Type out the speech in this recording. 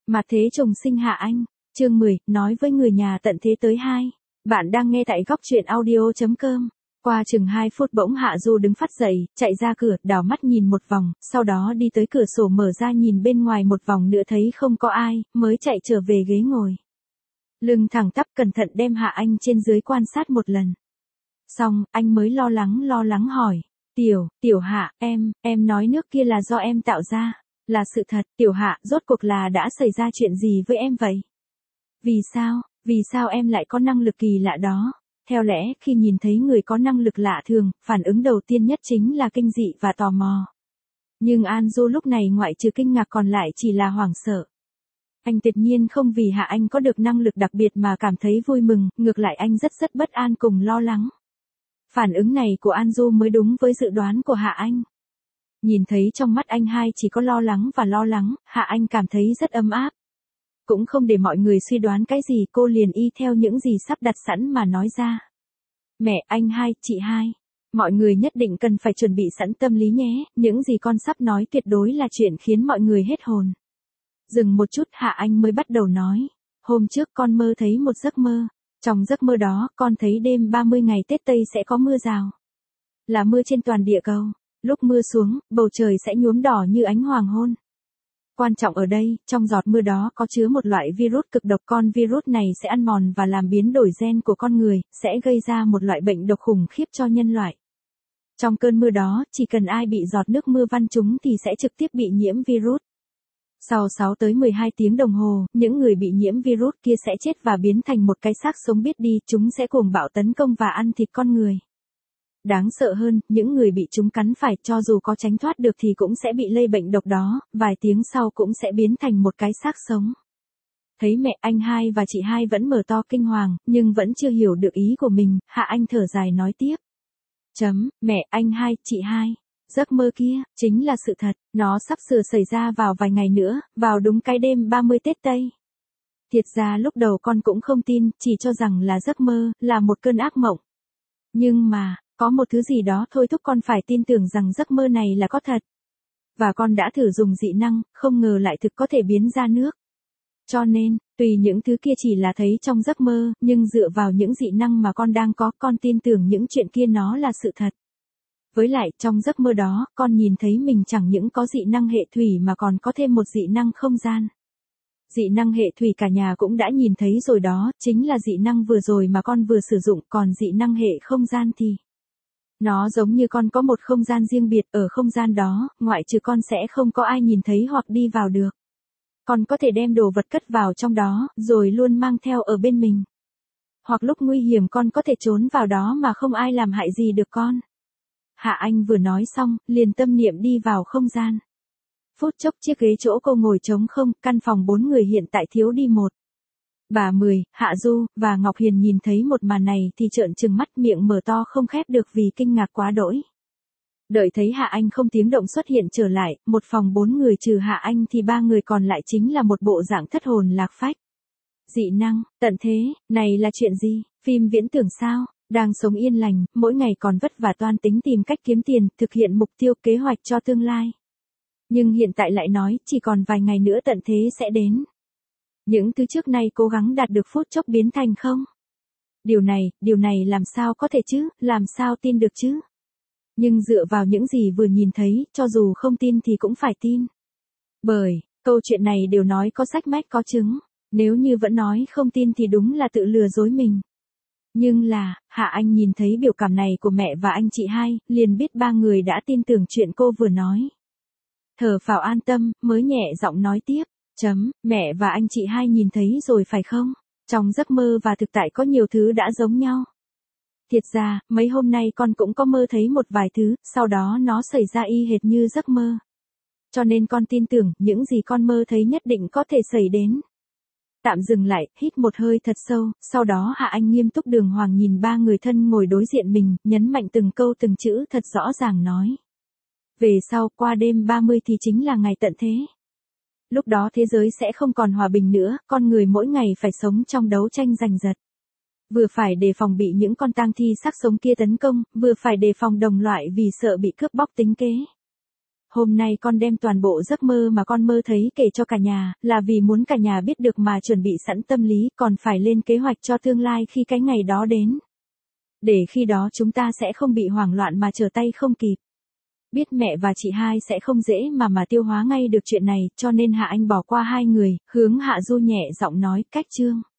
Mặt thế trùng sinh Hạ Anh, chương 10, nói với người nhà tận thế tới 2. Bạn đang nghe tại góc truyện audio.com. Qua chừng 2 phút bỗng Hạ Du đứng phắt dậy, chạy ra cửa, đảo mắt nhìn một vòng, sau đó đi tới cửa sổ mở ra nhìn bên ngoài một vòng nữa thấy không có ai, mới chạy trở về ghế ngồi. Lưng thẳng tắp cẩn thận đem Hạ Anh trên dưới quan sát một lần. Xong, anh mới lo lắng hỏi. Tiểu Hạ, em nói nước kia là do em tạo ra. Là sự thật, Tiểu Hạ, rốt cuộc là đã xảy ra chuyện gì với em vậy? Vì sao em lại có năng lực kỳ lạ đó? Theo lẽ, khi nhìn thấy người có năng lực lạ thường, phản ứng đầu tiên nhất chính là kinh dị và tò mò. Nhưng An Du lúc này ngoại trừ kinh ngạc còn lại chỉ là hoảng sợ. Anh tuyệt nhiên không vì Hạ Anh có được năng lực đặc biệt mà cảm thấy vui mừng, ngược lại anh rất bất an cùng lo lắng. Phản ứng này của An Du mới đúng với dự đoán của Hạ Anh. Nhìn thấy trong mắt anh hai chỉ có lo lắng, Hạ Anh cảm thấy rất ấm áp. Cũng không để mọi người suy đoán cái gì, cô liền y theo những gì sắp đặt sẵn mà nói ra. Mẹ, anh hai, chị hai, mọi người nhất định cần phải chuẩn bị sẵn tâm lý nhé, những gì con sắp nói tuyệt đối là chuyện khiến mọi người hết hồn. Dừng một chút Hạ Anh mới bắt đầu nói. Hôm trước con mơ thấy một giấc mơ. Trong giấc mơ đó, con thấy đêm 30 ngày Tết Tây sẽ có mưa rào. Là mưa trên toàn địa cầu. Lúc mưa xuống, bầu trời sẽ nhuốm đỏ như ánh hoàng hôn. Quan trọng ở đây, trong giọt mưa đó có chứa một loại virus cực độc, con virus này sẽ ăn mòn và làm biến đổi gen của con người, sẽ gây ra một loại bệnh độc khủng khiếp cho nhân loại. Trong cơn mưa đó, chỉ cần ai bị giọt nước mưa văng trúng thì sẽ trực tiếp bị nhiễm virus. Sau 6 tới 12 tiếng đồng hồ, những người bị nhiễm virus kia sẽ chết và biến thành một cái xác sống biết đi, chúng sẽ cuồng bạo tấn công và ăn thịt con người. Đáng sợ hơn, những người bị chúng cắn phải cho dù có tránh thoát được thì cũng sẽ bị lây bệnh độc đó, vài tiếng sau cũng sẽ biến thành một cái xác sống. Thấy mẹ, anh hai và chị hai vẫn mở to kinh hoàng, nhưng vẫn chưa hiểu được ý của mình, Hạ Anh thở dài nói tiếp. Mẹ, anh hai, chị hai, giấc mơ kia, chính là sự thật, nó sắp sửa xảy ra vào vài ngày nữa, vào đúng cái đêm 30 Tết Tây. Thiệt ra lúc đầu con cũng không tin, chỉ cho rằng là giấc mơ, là một cơn ác mộng. Nhưng mà, có một thứ gì đó thôi thúc con phải tin tưởng rằng giấc mơ này là có thật. Và con đã thử dùng dị năng, không ngờ lại thực có thể biến ra nước. Cho nên, tùy những thứ kia chỉ là thấy trong giấc mơ, nhưng dựa vào những dị năng mà con đang có, con tin tưởng những chuyện kia nó là sự thật. Với lại, trong giấc mơ đó, con nhìn thấy mình chẳng những có dị năng hệ thủy mà còn có thêm một dị năng không gian. Dị năng hệ thủy cả nhà cũng đã nhìn thấy rồi đó, chính là dị năng vừa rồi mà con vừa sử dụng, còn dị năng hệ không gian thì... Nó giống như con có một không gian riêng biệt, ở không gian đó, ngoại trừ con sẽ không có ai nhìn thấy hoặc đi vào được. Con có thể đem đồ vật cất vào trong đó, rồi luôn mang theo ở bên mình. Hoặc lúc nguy hiểm con có thể trốn vào đó mà không ai làm hại gì được con. Hạ Anh vừa nói xong, liền tâm niệm đi vào không gian. Phút chốc chiếc ghế chỗ cô ngồi trống không, căn phòng 4 người hiện tại thiếu đi một. Bà Mười, Hạ Du, và Ngọc Hiền nhìn thấy một màn này thì trợn trừng mắt, miệng mở to không khép được vì kinh ngạc quá đỗi. Đợi thấy Hạ Anh không tiếng động xuất hiện trở lại, một phòng 4 người trừ Hạ Anh thì 3 người còn lại chính là một bộ dạng thất hồn lạc phách. Dị năng, tận thế, này là chuyện gì, phim viễn tưởng sao, đang sống yên lành, mỗi ngày còn vất vả toan tính tìm cách kiếm tiền, thực hiện mục tiêu kế hoạch cho tương lai. Nhưng hiện tại lại nói, chỉ còn vài ngày nữa tận thế sẽ đến. Những thứ trước nay cố gắng đạt được phút chốc biến thành không. Điều này làm sao có thể chứ, làm sao tin được chứ. Nhưng dựa vào những gì vừa nhìn thấy, cho dù không tin thì cũng phải tin. Bởi, câu chuyện này đều nói có sách mách có chứng. Nếu như vẫn nói không tin thì đúng là tự lừa dối mình. Nhưng là, Hạ Anh nhìn thấy biểu cảm này của mẹ và anh chị hai, liền biết 3 người đã tin tưởng chuyện cô vừa nói. Thở phào an tâm, mới nhẹ giọng nói tiếp. Mẹ và anh chị hai nhìn thấy rồi phải không? Trong giấc mơ và thực tại có nhiều thứ đã giống nhau. Thiệt ra, mấy hôm nay con cũng có mơ thấy một vài thứ, sau đó nó xảy ra y hệt như giấc mơ. Cho nên con tin tưởng, những gì con mơ thấy nhất định có thể xảy đến. Tạm dừng lại, hít một hơi thật sâu, sau đó Hạ Anh nghiêm túc đường hoàng nhìn 3 người thân ngồi đối diện mình, nhấn mạnh từng câu từng chữ thật rõ ràng nói. Về sau, qua đêm 30 thì chính là ngày tận thế. Lúc đó thế giới sẽ không còn hòa bình nữa, con người mỗi ngày phải sống trong đấu tranh giành giật. Vừa phải đề phòng bị những con tang thi xác sống kia tấn công, vừa phải đề phòng đồng loại vì sợ bị cướp bóc tính kế. Hôm nay con đem toàn bộ giấc mơ mà con mơ thấy kể cho cả nhà, là vì muốn cả nhà biết được mà chuẩn bị sẵn tâm lý, còn phải lên kế hoạch cho tương lai khi cái ngày đó đến. Để khi đó chúng ta sẽ không bị hoảng loạn mà trở tay không kịp. Biết mẹ và chị hai sẽ không dễ mà tiêu hóa ngay được chuyện này, cho nên Hạ Anh bỏ qua hai người, hướng Hạ Du nhẹ giọng nói, cách Trương.